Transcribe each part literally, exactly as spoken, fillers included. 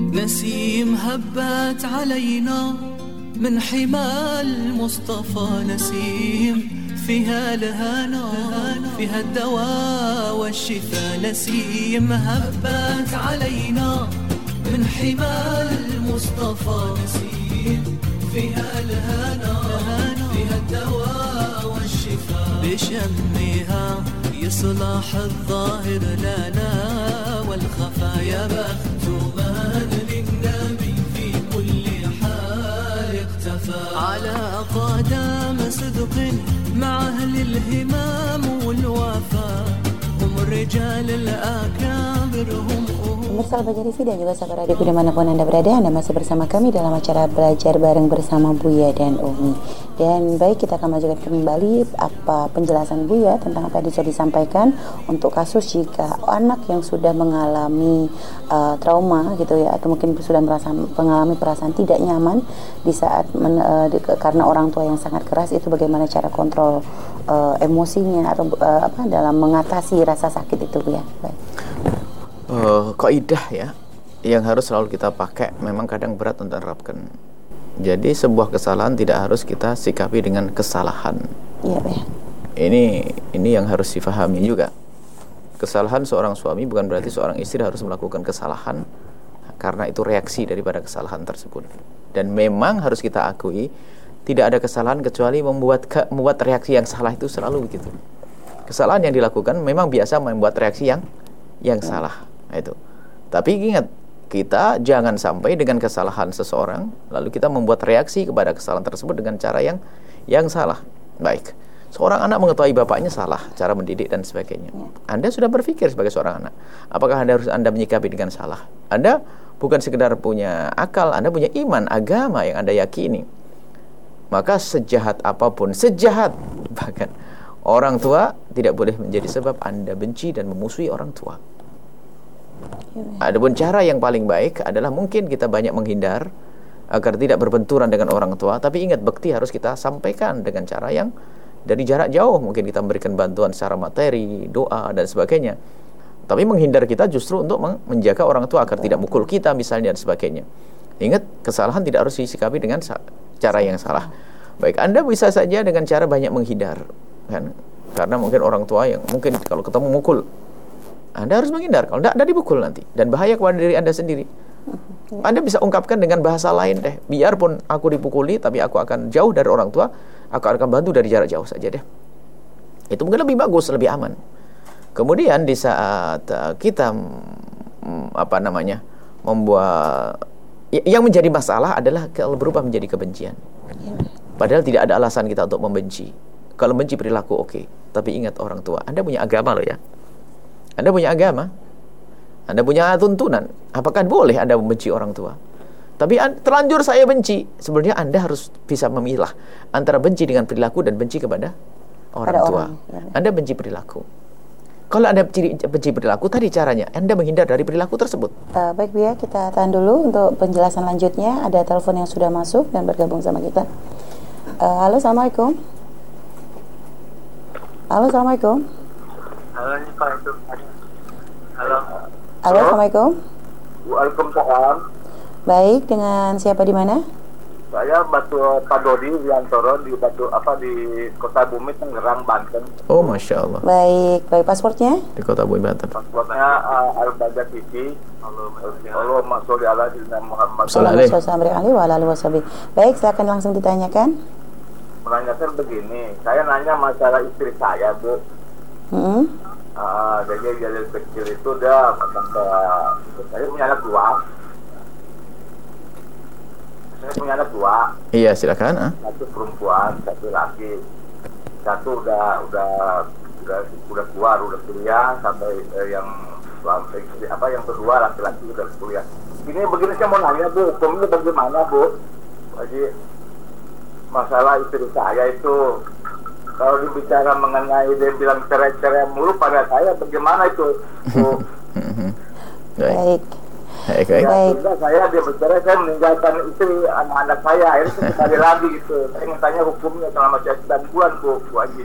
نسيم هبت علينا من حمى المصطفى نسيم فيها الهنا فيها الدواء والشفاء نسيم هبت علينا من حمى المصطفى نسيم فيها الهنا فيها الدواء والشفاء بشمها يصلح الظاهر لنا والخفا يا بخت من للنبي في كل حال اختفى على قدم صدق مع أهل الهمام والوفاء هم الرجال الأكابر هم Pemirsa Al-Fajar T V dan juga sahabat radio dimanapun Anda berada, Anda masih bersama kami dalam acara belajar bareng bersama Buya dan Umi. Dan baik, kita akan lanjutkan kembali apa penjelasan Buya tentang apa yang sudah disampaikan untuk kasus jika anak yang sudah mengalami uh, trauma gitu ya, atau mungkin sudah merasa mengalami perasaan tidak nyaman di saat men, uh, di, karena orang tua yang sangat keras, itu bagaimana cara kontrol uh, emosinya atau uh, apa dalam mengatasi rasa sakit itu ya. Baik. Uh, kaidah ya yang harus selalu kita pakai, memang kadang berat untuk menerapkan. Jadi sebuah kesalahan tidak harus kita sikapi dengan kesalahan. Iya, ya. Ini ini yang harus difahami juga. Kesalahan seorang suami bukan berarti seorang istri harus melakukan kesalahan, karena itu reaksi daripada kesalahan tersebut. Dan memang harus kita akui tidak ada kesalahan kecuali membuat ke, membuat reaksi yang salah, itu selalu begitu. Kesalahan yang dilakukan memang biasa membuat reaksi yang yang salah. Itu. Tapi ingat, kita jangan sampai dengan kesalahan seseorang lalu kita membuat reaksi kepada kesalahan tersebut dengan cara yang yang salah. Baik. Seorang anak mengetahui bapaknya salah cara mendidik dan sebagainya. Anda sudah berpikir sebagai seorang anak, apakah Anda harus Anda menyikapi dengan salah? Anda bukan sekedar punya akal, Anda punya iman, agama yang Anda yakini. Maka sejahat apapun, sejahat bahkan orang tua tidak boleh menjadi sebab Anda benci dan memusuhi orang tua. Adapun cara yang paling baik adalah mungkin kita banyak menghindar agar tidak berbenturan dengan orang tua. Tapi ingat, bekti harus kita sampaikan dengan cara yang dari jarak jauh. Mungkin kita memberikan bantuan secara materi, doa dan sebagainya. Tapi menghindar kita justru untuk menjaga orang tua agar tidak mukul kita misalnya dan sebagainya. Ingat, kesalahan tidak harus disikapi dengan cara yang salah. Baik, Anda bisa saja dengan cara banyak menghindar, kan? Karena mungkin orang tua yang mungkin kalau ketemu mukul, Anda harus menghindar. Kalau tidak, Anda dipukul nanti dan bahaya kepada diri Anda sendiri. Anda bisa ungkapkan dengan bahasa lain deh. Biarpun aku dipukuli, tapi aku akan jauh dari orang tua. Aku akan bantu dari jarak jauh saja deh. Itu mungkin lebih bagus, lebih aman. Kemudian di saat uh, kita um, apa namanya membuat yang menjadi masalah adalah kalau berubah menjadi kebencian. Padahal tidak ada alasan kita untuk membenci. Kalau benci perilaku oke, okay. Tapi ingat orang tua, Anda punya agama loh ya. Anda punya agama, Anda punya tuntunan. Apakah boleh Anda membenci orang tua? Tapi terlanjur saya benci. Sebenarnya Anda harus bisa memilah antara benci dengan perilaku dan benci kepada orang Pada tua. Orang, ya. Anda benci perilaku. Kalau Anda benci perilaku, tadi caranya Anda menghindar dari perilaku tersebut. Uh, baik Bu ya, kita tahan dulu untuk penjelasan lanjutnya. Ada telepon yang sudah masuk dan bergabung sama kita. Uh, halo, assalamualaikum. Halo, assalamualaikum. Halo, Halo. Halo, assalamualaikum. Waalaikumsalam. Baik, dengan siapa di mana? Saya Batu Pak Dodi Wiantoro di Batu apa di Kota Bumi, Tangerang, Banten. Oh, masya Allah. Baik, baik, pasportnya? Di Kota Bumi, Banten. Paspornya uh, Al-Baga T V. Allahumma sholli ala sayyidina Muhammad. Sallallahu alaihi wasallam. Baik, silakan langsung ditanyakan. Menanyakan begini, saya nanya masalah istri saya, Bu. Hmm. Uh, jadi dari kecil itu dah kata saya punya anak dua. Saya punya anak dua. Iya, silakan. Ah. Satu perempuan, satu laki. Satu udah udah udah udah keluar, udah kuliah, sampai eh, yang sampai apa yang kedua laki-laki udah kuliah. Ini begini saya mau nanya, Bu, hukumnya bagaimana, Bu? Jadi masalah istri saya itu, kalau dibicara mengenai dia bilang cerai-cerai mulu pada saya, bagaimana itu? Bu? Baik. Baik, baik. Ya, sudah saya dia bercerai, saya meninggalkan istri, anak-anak saya, akhirnya saya kembali lagi gitu. Saya ingin tanya hukumnya selama sembilan bulan, Bu, Bu Haji.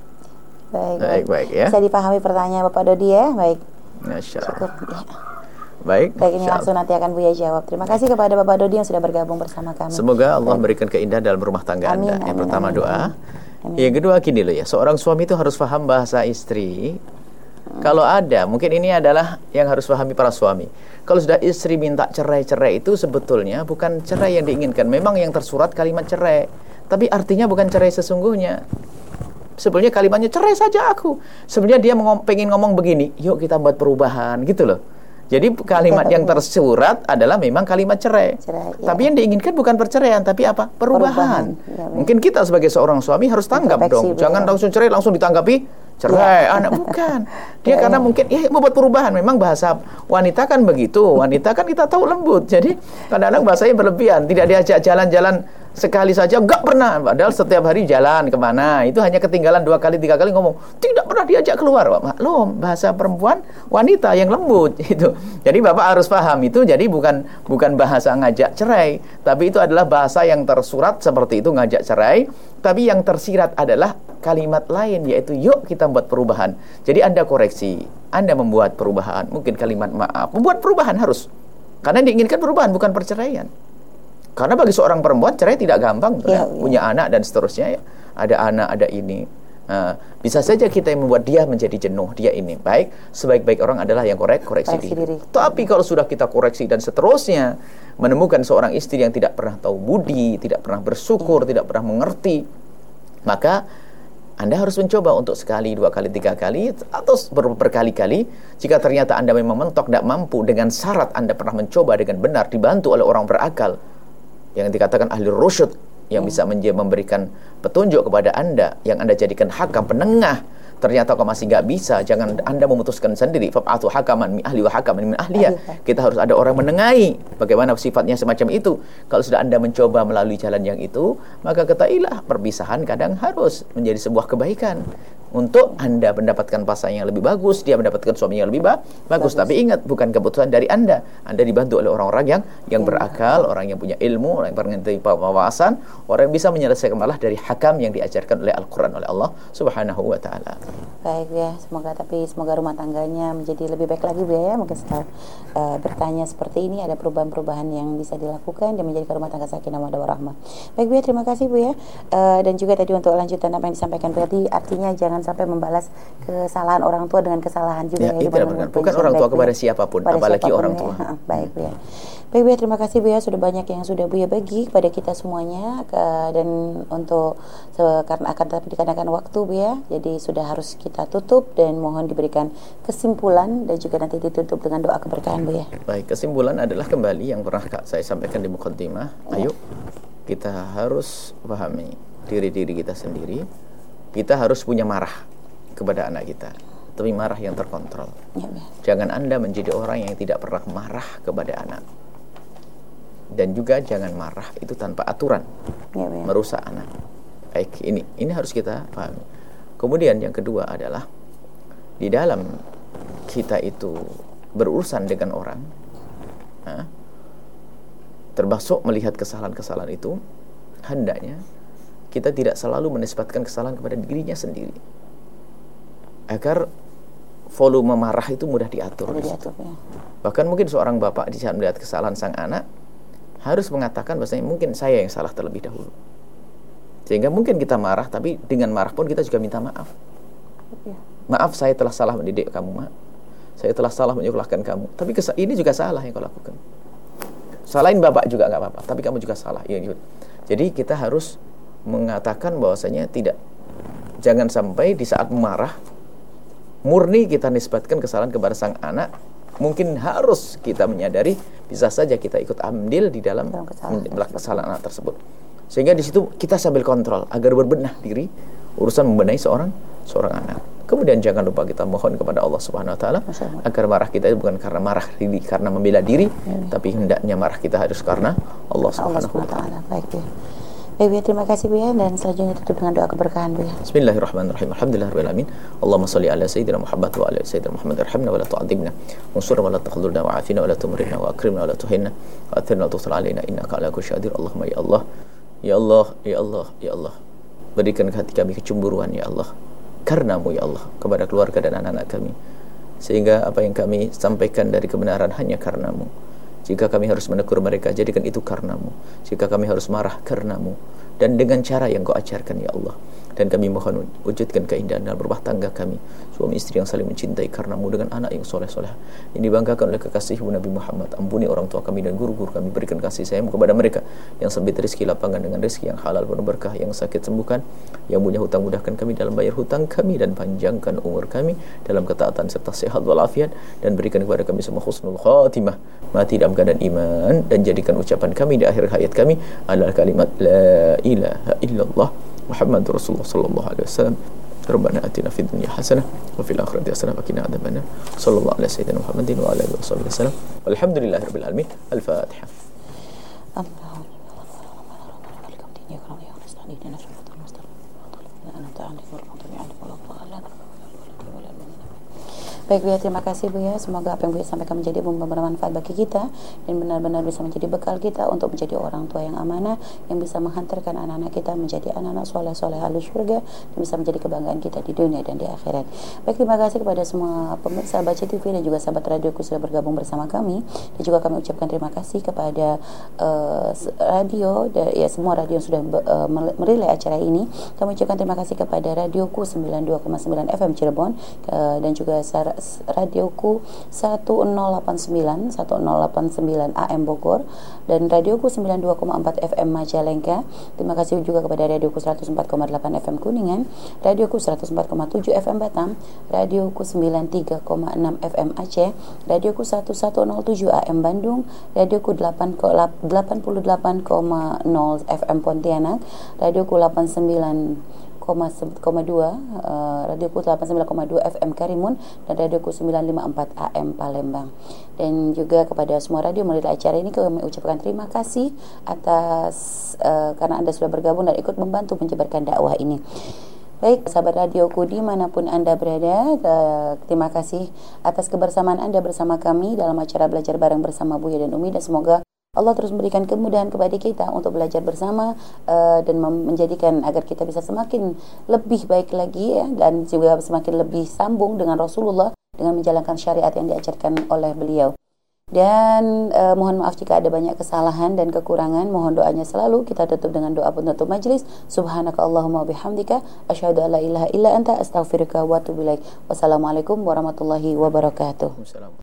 Baik, baik, baik ya. Bisa dipahami pertanyaan Bapak Dodi ya, baik. Masya Allah. Cukup, ya. Baik. Baik, ini langsung nanti akan Buya jawab. Terima kasih kepada Bapak Dodi yang sudah bergabung bersama kami. Semoga Allah memberikan keindahan dalam rumah tangga amin, Anda. Yang amin, pertama amin, doa. amin. Yang kedua gini loh ya, seorang suami itu harus paham bahasa istri. Hmm. Kalau ada, mungkin ini adalah yang harus pahami para suami. Kalau sudah istri minta cerai-cerai itu sebetulnya bukan cerai yang diinginkan. Memang yang tersurat kalimat cerai, tapi artinya bukan cerai sesungguhnya. Sebenarnya kalimatnya cerai saja aku. Sebenarnya dia ngom- pengen ngomong begini, yuk kita buat perubahan gitu loh. Jadi kalimat yang tersurat adalah memang kalimat cerai. cerai ya. Tapi yang diinginkan bukan perceraian, tapi apa? Perubahan. Perubahan. Ya, mungkin kita sebagai seorang suami harus tanggap dong. Jangan langsung cerai langsung ditanggapi cerai. Ya. Anak bukan. Dia ya, karena ya. mungkin ya mau buat perubahan. Memang bahasa wanita kan begitu. Wanita kan kita tahu lembut. Jadi kadang-kadang bahasanya berlebihan. Tidak diajak jalan-jalan sekali saja, enggak pernah. Padahal setiap hari jalan kemana, itu hanya ketinggalan dua kali, tiga kali ngomong, tidak pernah diajak keluar. Maklum, bahasa perempuan, wanita yang lembut itu. Jadi Bapak harus paham itu. Jadi bukan bukan bahasa ngajak cerai, tapi itu adalah bahasa yang tersurat seperti itu, ngajak cerai. Tapi yang tersirat adalah kalimat lain, yaitu yuk kita buat perubahan. Jadi Anda koreksi, Anda membuat perubahan, mungkin kalimat maaf, membuat perubahan harus. Karena diinginkan perubahan, bukan perceraian. Karena bagi seorang perempuan cerai tidak gampang, ya, ya. Punya anak dan seterusnya ya. Ada anak, ada ini. Nah, bisa saja kita yang membuat dia menjadi jenuh, dia ini. Baik, sebaik-baik orang adalah yang korek, koreksi, koreksi diri. diri. Tapi kalau sudah kita koreksi dan seterusnya, menemukan seorang istri yang tidak pernah tahu budi, tidak pernah bersyukur, ya. Tidak pernah mengerti, maka Anda harus mencoba untuk sekali, dua kali, tiga kali, atau ber- berkali-kali. Jika ternyata Anda memang mentok, tidak mampu, dengan syarat Anda pernah mencoba dengan benar, dibantu oleh orang berakal, yang dikatakan ahli rusyud, yang hmm. bisa menj- memberikan petunjuk kepada Anda, yang Anda jadikan hakam penengah. Ternyata kok masih nggak bisa, jangan Anda memutuskan sendiri. Fab'atu hakaman min ahli wa hakaman min ahliya. Kita harus ada orang menengahi. Bagaimana sifatnya semacam itu? Kalau sudah Anda mencoba melalui jalan yang itu, maka ketahuilah perpisahan kadang harus menjadi sebuah kebaikan. Untuk Anda mendapatkan pasangan yang lebih bagus, dia mendapatkan suami yang lebih ba- bagus. bagus. Tapi ingat, bukan keputusan dari Anda. Anda dibantu oleh orang-orang yang yang ya. berakal, orang yang punya ilmu, orang yang mengerti wawasan, orang yang bisa menyelesaikan malah dari hakam yang diajarkan oleh Al-Quran oleh Allah Subhanahu wa Ta'ala. Baik ya, semoga tapi semoga rumah tangganya menjadi lebih baik lagi Bu ya. Mungkin setelah uh, bertanya seperti ini ada perubahan-perubahan yang bisa dilakukan dan menjadikan rumah tangga sakinah mawaddah warahmah. Baik Bu ya, terima kasih Bu ya. Uh, dan juga tadi untuk lanjutan apa yang disampaikan tadi, artinya jangan sampai membalas kesalahan orang tua dengan kesalahan juga ya. ya itu bukan, bukan orang tua kepada siapapun, kepada apalagi siapapun orang tua. Ya. Baik Bu ya. Baik Bu ya, terima kasih Bu ya, sudah banyak yang sudah Bu ya bagi kepada kita semuanya ke, dan untuk se, karena akan tapi dikarenakan waktu Bu ya, jadi sudah harus kita tutup dan mohon diberikan kesimpulan dan juga nanti ditutup dengan doa keberkahan Bu ya. Baik, kesimpulan adalah kembali yang pernah saya sampaikan di muqaddimah. Ya. Ayo kita harus pahami diri-diri kita sendiri. Kita harus punya marah kepada anak kita, tapi marah yang terkontrol. Ya, ya. Jangan Anda menjadi orang yang tidak pernah marah kepada anak. Dan juga jangan marah itu tanpa aturan, ya, ya. merusak anak. Baik, ini ini harus kita pahami. Kemudian yang kedua adalah di dalam kita itu berurusan dengan orang, nah, termasuk melihat kesalahan-kesalahan itu, hendaknya kita tidak selalu menisbatkan kesalahan kepada dirinya sendiri, agar volume marah itu mudah diatur. diatur ya. Bahkan mungkin seorang bapak di saat melihat kesalahan sang anak harus mengatakan bahwasanya mungkin saya yang salah terlebih dahulu, sehingga mungkin kita marah, tapi dengan marah pun kita juga minta maaf. Ya. Maaf, saya telah salah mendidik kamu, maaf, saya telah salah menyekolahkan kamu, tapi ini juga salah yang kau lakukan. Salahin bapak juga nggak apa-apa, tapi kamu juga salah. Ya, gitu. Jadi kita harus mengatakan bahwasanya tidak, jangan sampai di saat marah murni kita nisbatkan kesalahan kepada sang anak. Mungkin harus kita menyadari bisa saja kita ikut andil di dalam melakukan kesalahan anak tersebut, sehingga di situ kita sambil kontrol agar berbenah diri urusan membenahi seorang seorang anak. Kemudian jangan lupa kita mohon kepada Allah Subhanahu wa Ta'ala agar marah kita itu bukan karena marah diri, karena membela diri, ya. Tapi hendaknya marah kita harus karena Allah Subhanahu wa Ta'ala. Baik ya. Baik Bu ya, terima kasih Bu ya, dan selanjutnya tutup dengan doa keberkahan Bu ya. Bismillahirrahmanirrahim. Alhamdulillahirabbil alamin. Allahumma shalli ala sayyidina Muhammad wa ala sayyidina Muhammad. Irhamna wa la tu'adzibna. Wansurna wa la takhdhulna wa afina wa la tumrina wa akrimna wa la tuhinna. Wa athirna wa tughfir alaina innaka ala kulli syai'in qadir. Allahumma ya Allah. Ya Allah, ya Allah, ya Allah. Berikan ke hati kami kecemburuan ya Allah. Karenamu ya Allah kepada keluarga dan anak-anak kami. sehingga apa yang kami sampaikan dari kebenaran hanya karenamu. Jika kami harus menegur mereka, jadikan itu karenamu. Jika kami harus marah, karenamu. Dan dengan cara yang kau ajarkan ya Allah. Dan kami mohon wujudkan keindahan dalam rumah tangga kami, suami istri yang saling mencintai karenamu, dengan anak yang soleh-soleh yang dibanggakan oleh kekasihmu Nabi Muhammad. Ampuni orang tua kami dan guru-guru kami, berikan kasih sayang kepada mereka. Yang sempit rezeki, lapangan dengan rezeki yang halal penuh berkah. Yang sakit sembuhkan, yang punya hutang mudahkan kami dalam bayar hutang kami, dan panjangkan umur kami dalam ketaatan serta sehat walafiat. Dan berikan kepada kami semua husnul khatimah, mati dalam keadaan iman. Dan jadikan ucapan kami di akhir hayat kami adalah kalimat la ilaha illallah Muhammad Rasulullah sallallahu alaihi wasallam. Rabbana atina fid dunya hasanah wa fil akhirati hasanah wa qina adzabannar. Sallallahu alaihi sayyidina Muhammadin wa ala alihi wasallam. Walhamdulillahirabbil alamin. Al-Fatihah. Baik Buya, terima kasih Buya. Semoga apa yang Buya sampaikan menjadi bermanfaat bagi kita dan benar-benar bisa menjadi bekal kita untuk menjadi orang tua yang amanah, yang bisa menghantarkan anak-anak kita menjadi anak-anak soleh-soleh ahli surga, dan bisa menjadi kebanggaan kita di dunia dan di akhirat. Baik, terima kasih kepada semua pemirsa Baca T V dan juga sahabat radioku sudah bergabung bersama kami. Dan juga kami ucapkan terima kasih kepada uh, radio dan ya semua radio yang sudah uh, merilai acara ini. Kami ucapkan terima kasih kepada radioku sembilan puluh dua koma sembilan F M Cirebon uh, dan juga radioku sepuluh delapan sembilan sepuluh delapan sembilan A M Bogor dan radioku sembilan puluh dua koma empat F M Majalengka. Terima kasih juga kepada radioku seratus empat koma delapan F M Kuningan, radioku seratus empat koma tujuh F M Batam, radioku sembilan puluh tiga koma enam F M Aceh, radioku seribu seratus tujuh A M Bandung, radioku delapan puluh delapan koma nol F M Pontianak, radioku delapan puluh sembilan koma dua uh, radioku delapan puluh sembilan koma dua F M Karimun, dan radioku sembilan lima empat A M Palembang. Dan juga kepada semua radio melalui acara ini kami ucapkan terima kasih atas uh, karena Anda sudah bergabung dan ikut membantu menyebarkan dakwah ini. Baik, sahabat radioku dimanapun Anda berada, uh, terima kasih atas kebersamaan Anda bersama kami dalam acara belajar bareng bersama Buya dan Umi, dan semoga Allah terus memberikan kemudahan kepada kita untuk belajar bersama uh, dan menjadikan agar kita bisa semakin lebih baik lagi ya, dan juga semakin lebih sambung dengan Rasulullah dengan menjalankan syariat yang diajarkan oleh beliau. Dan uh, mohon maaf jika ada banyak kesalahan dan kekurangan. Mohon doanya selalu. Kita tutup dengan doa penutup majelis. Subhanaka Allahumma bihamdika asyhadu an la ilaha illa anta astaghfiruka wa atubu ilaik. Wassalamualaikum warahmatullahi wabarakatuh.